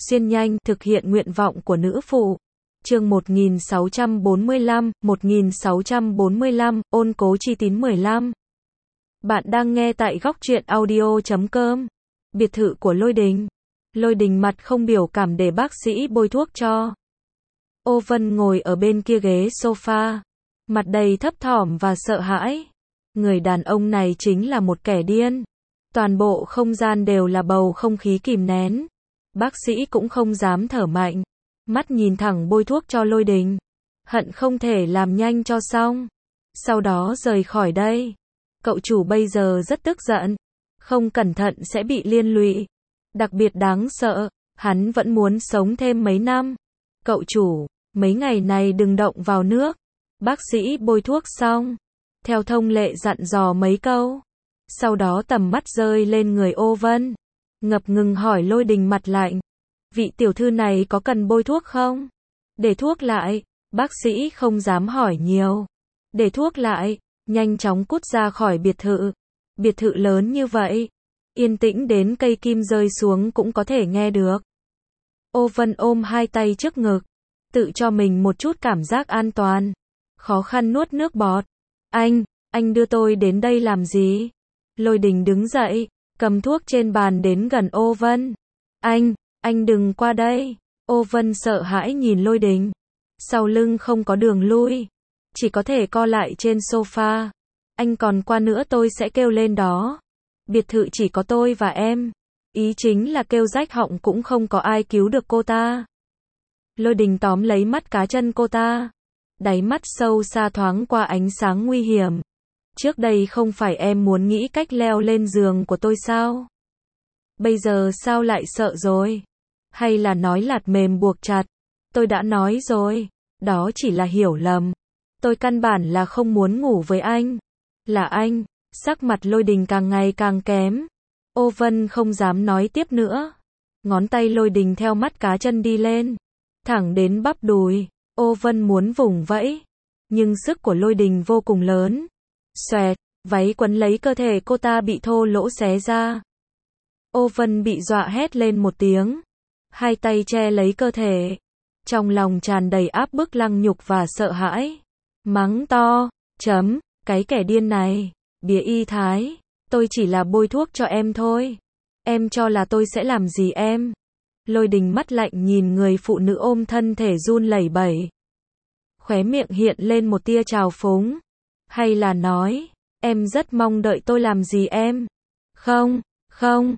xuyên nhanh, thực hiện nguyện vọng của nữ phụ. Chương 1645, ôn cố chi tín 15. Bạn đang nghe tại góc truyện audio.com. Biệt thự của Lôi Đình. Lôi Đình mặt không biểu cảm để bác sĩ bôi thuốc cho. Ô Vân ngồi ở bên kia ghế sofa, mặt đầy thấp thỏm và sợ hãi. Người đàn ông này chính là một kẻ điên. Toàn bộ không gian đều là bầu không khí kìm nén. Bác sĩ cũng không dám thở mạnh. Mắt nhìn thẳng bôi thuốc cho Lôi Đình. Hận không thể làm nhanh cho xong. Sau đó rời khỏi đây. Cậu chủ bây giờ rất tức giận. Không cẩn thận sẽ bị liên lụy. Đặc biệt đáng sợ, hắn vẫn muốn sống thêm mấy năm. Cậu chủ, mấy ngày này đừng động vào nước. Bác sĩ bôi thuốc xong. Theo thông lệ dặn dò mấy câu. Sau đó tầm mắt rơi lên người Ô Vân. Ngập ngừng hỏi Lôi Đình mặt lạnh. Vị tiểu thư này có cần bôi thuốc không? Để thuốc lại. Bác sĩ không dám hỏi nhiều. Để thuốc lại. Nhanh chóng cút ra khỏi biệt thự. Biệt thự lớn như vậy. Yên tĩnh đến cây kim rơi xuống cũng có thể nghe được. Ô Vân ôm hai tay trước ngực. Tự cho mình một chút cảm giác an toàn. Khó khăn nuốt nước bọt. Anh đưa tôi đến đây làm gì? Lôi Đình đứng dậy, cầm thuốc trên bàn đến gần Ô Vân. Anh đừng qua đây. Ô Vân sợ hãi nhìn Lôi Đình. Sau lưng không có đường lui. Chỉ có thể co lại trên sofa. Anh còn qua nữa tôi sẽ kêu lên đó. Biệt thự chỉ có tôi và em. Ý chính là kêu rách họng cũng không có ai cứu được cô ta. Lôi Đình tóm lấy mắt cá chân cô ta. Đáy mắt sâu xa thoáng qua ánh sáng nguy hiểm. Trước đây không phải em muốn nghĩ cách leo lên giường của tôi sao? Bây giờ sao lại sợ rồi? Hay là nói lạt mềm buộc chặt? Tôi đã nói rồi. Đó chỉ là hiểu lầm. Tôi căn bản là không muốn ngủ với anh. Là anh. Sắc mặt Lôi Đình càng ngày càng kém. Ô Vân không dám nói tiếp nữa. Ngón tay Lôi Đình theo mắt cá chân đi lên. Thẳng đến bắp đùi. Ô Vân muốn vùng vẫy. Nhưng sức của Lôi Đình vô cùng lớn. Xoẹt, váy quấn lấy cơ thể cô ta bị thô lỗ xé ra. Ô Vân bị dọa hét lên một tiếng. Hai tay che lấy cơ thể. Trong lòng tràn đầy áp bức lăng nhục và sợ hãi. Mắng to, cái kẻ điên này, bía y thái, tôi chỉ là bôi thuốc cho em thôi. Em cho là tôi sẽ làm gì em? Lôi Đình mắt lạnh nhìn người phụ nữ ôm thân thể run lẩy bẩy. Khóe miệng hiện lên một tia trào phúng. Hay là nói, em rất mong đợi tôi làm gì em? Không,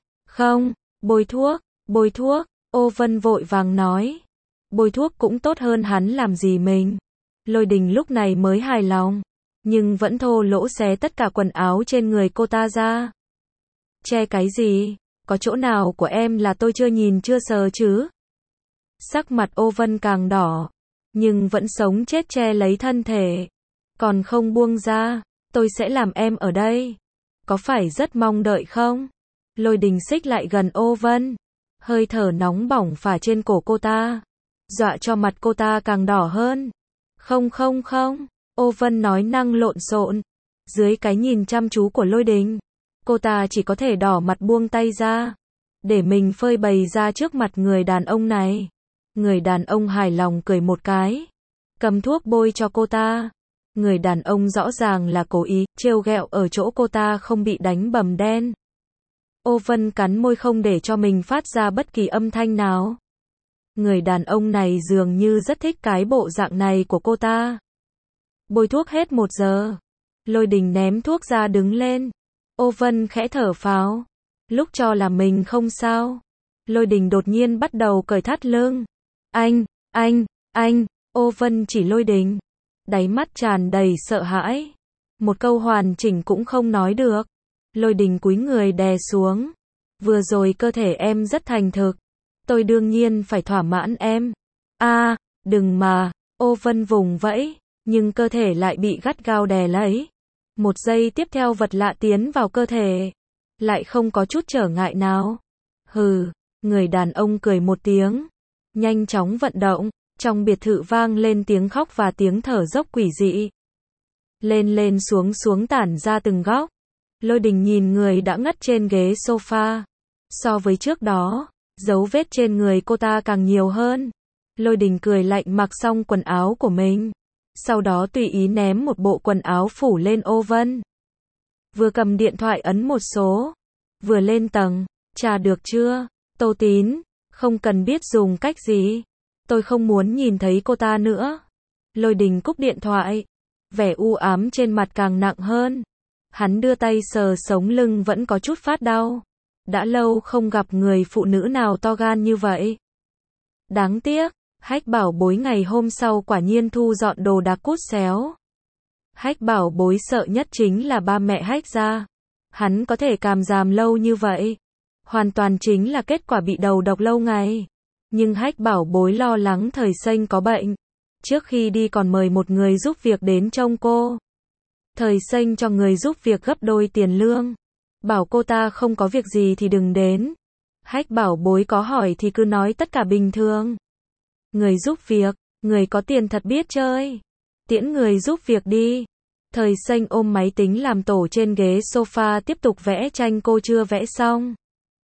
bôi thuốc, Ô Vân vội vàng nói. Bôi thuốc cũng tốt hơn hắn làm gì mình. Lôi Đình lúc này mới hài lòng. Nhưng vẫn thô lỗ xé tất cả quần áo trên người cô ta ra. Che cái gì? Có chỗ nào của em là tôi chưa nhìn chưa sờ chứ? Sắc mặt Ô Vân càng đỏ. Nhưng vẫn sống chết che lấy thân thể. Còn không buông ra. Tôi sẽ làm em ở đây. Có phải rất mong đợi không? Lôi Đình xích lại gần Ô Vân. Hơi thở nóng bỏng phả trên cổ cô ta. Dọa cho mặt cô ta càng đỏ hơn. Không. Ô Vân nói năng lộn xộn. Dưới cái nhìn chăm chú của Lôi Đình. Cô ta chỉ có thể đỏ mặt buông tay ra. Để mình phơi bày ra trước mặt người đàn ông này. Người đàn ông hài lòng cười một cái. Cầm thuốc bôi cho cô ta. Người đàn ông rõ ràng là cố ý, trêu ghẹo ở chỗ cô ta không bị đánh bầm đen. Ô Vân cắn môi không để cho mình phát ra bất kỳ âm thanh nào. Người đàn ông này dường như rất thích cái bộ dạng này của cô ta. Bôi thuốc hết 1 giờ. Lôi Đình ném thuốc ra đứng lên. Ô Vân khẽ thở phào. Lúc cho là mình không sao. Lôi Đình đột nhiên bắt đầu cởi thắt lưng. Anh. Ô Vân chỉ Lôi Đình. Đáy mắt tràn đầy sợ hãi. Một câu hoàn chỉnh cũng không nói được. Lôi Đình cúi người đè xuống. Vừa rồi cơ thể em rất thành thực. Tôi đương nhiên phải thỏa mãn em. Đừng mà. Ô Vân vùng vẫy. Nhưng cơ thể lại bị gắt gao đè lấy. Một giây tiếp theo vật lạ tiến vào cơ thể. Lại không có chút trở ngại nào. Hừ. Người đàn ông cười một tiếng. Nhanh chóng vận động. Trong biệt thự vang lên tiếng khóc và tiếng thở dốc quỷ dị. Lên xuống tản ra từng góc. Lôi Đình nhìn người đã ngất trên ghế sofa. So với trước đó, Dấu vết trên người cô ta càng nhiều hơn. Lôi Đình cười lạnh mặc xong quần áo của mình. Sau đó tùy ý ném một bộ quần áo phủ lên ô vân. Vừa cầm điện thoại ấn một số. Vừa lên tầng. Trà được chưa? Tô Tín. Không cần biết dùng cách gì. Tôi không muốn nhìn thấy cô ta nữa. Lôi Đình cúp điện thoại. Vẻ u ám trên mặt càng nặng hơn. Hắn đưa tay sờ sống lưng vẫn có chút phát đau. Đã lâu không gặp người phụ nữ nào to gan như vậy. Đáng tiếc, Hách Bảo Bối ngày hôm sau quả nhiên thu dọn đồ đạc cút xéo. Hách Bảo Bối sợ nhất chính là ba mẹ Hách gia. Hắn có thể càm giảm lâu như vậy. Hoàn toàn chính là kết quả bị đầu độc lâu ngày. Nhưng Hách Bảo Bối lo lắng Thời Xanh có bệnh. Trước khi đi còn mời một người giúp việc đến trông cô. Thời Xanh cho người giúp việc gấp đôi tiền lương. Bảo cô ta không có việc gì thì đừng đến. Hách Bảo Bối có hỏi thì cứ nói tất cả bình thường. Người giúp việc, người có tiền thật biết chơi. Tiễn người giúp việc đi. Thời Xanh ôm máy tính làm tổ trên ghế sofa tiếp tục vẽ tranh cô chưa vẽ xong.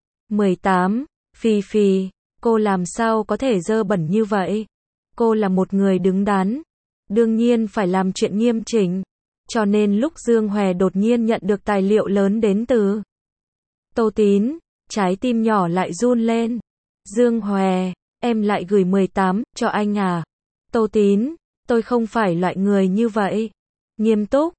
18. Phì phì, cô làm sao có thể dơ bẩn như vậy? Cô là một người đứng đắn. Đương nhiên phải làm chuyện nghiêm chỉnh. Cho nên lúc Dương Hòe đột nhiên nhận được tài liệu lớn đến từ Tô Tín, trái tim nhỏ lại run lên. Dương Hòe, em lại gửi 18 cho anh à? Tô Tín, tôi không phải loại người như vậy. Nghiêm túc,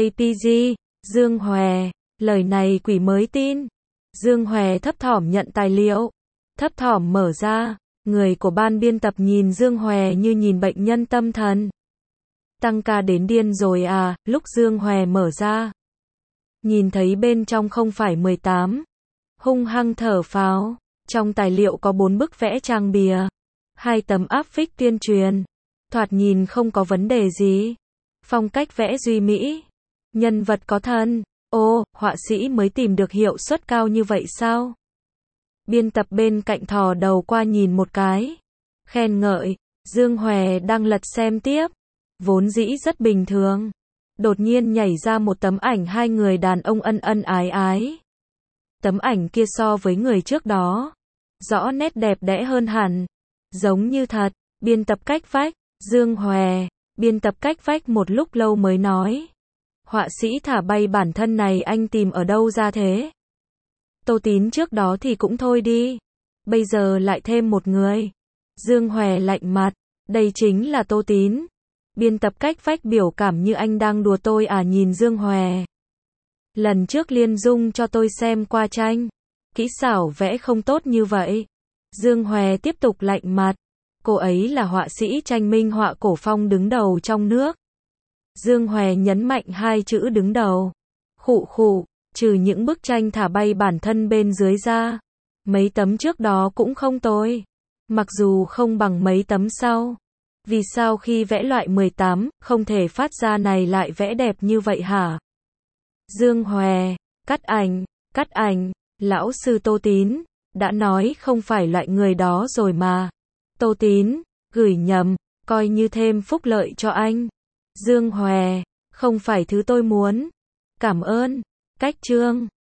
JPG, Dương Hòe, lời này quỷ mới tin. Dương Hòe thấp thỏm nhận tài liệu, thấp thỏm mở ra, người của ban biên tập nhìn Dương Hòe như nhìn bệnh nhân tâm thần. Tăng ca đến điên rồi à? Lúc Dương Hòe mở ra, nhìn thấy bên trong không phải 18, hung hăng thở phào. Trong tài liệu có 4 bức vẽ trang bìa, 2 tấm áp phích tuyên truyền, thoạt nhìn không có vấn đề gì. Phong cách vẽ duy mỹ, nhân vật có thân. Ô, họa sĩ mới tìm được hiệu suất cao như vậy sao? Biên tập bên cạnh thò đầu qua nhìn một cái, khen ngợi. Dương Hòe đang lật xem tiếp, vốn dĩ rất bình thường. Đột nhiên nhảy ra một tấm ảnh hai người đàn ông ân ân ái ái. Tấm ảnh kia so với người trước đó, rõ nét đẹp đẽ hơn hẳn. Giống như thật. Biên tập cách vách, Dương Hòe. Biên tập cách vách một lúc lâu mới nói. Họa sĩ thả bay bản thân này anh tìm ở đâu ra thế? Tô Tín trước đó thì cũng thôi đi. Bây giờ lại thêm một người. Dương Hòe lạnh mặt. Đây chính là Tô Tín. Biên tập cách vách biểu cảm như anh đang đùa tôi à? Nhìn Dương Hòe. Lần trước Liên Dung cho tôi xem qua tranh. Kỹ xảo vẽ không tốt như vậy. Dương Hòe tiếp tục lạnh mặt. Cô ấy là họa sĩ tranh minh họa cổ phong đứng đầu trong nước. Dương Hòe nhấn mạnh hai chữ đứng đầu. Khụ khụ, trừ những bức tranh thả bay bản thân bên dưới ra, mấy tấm trước đó cũng không tồi. Mặc dù không bằng mấy tấm sau. Vì sao khi vẽ loại 18, không thể phát ra này lại vẽ đẹp như vậy hả? Dương Hòe, cắt ảnh, lão sư Tô Tín, đã nói không phải loại người đó rồi mà. Tô Tín, gửi nhầm, coi như thêm phúc lợi cho anh. Dương Hòe, không phải thứ tôi muốn. Cảm ơn. Cách chương.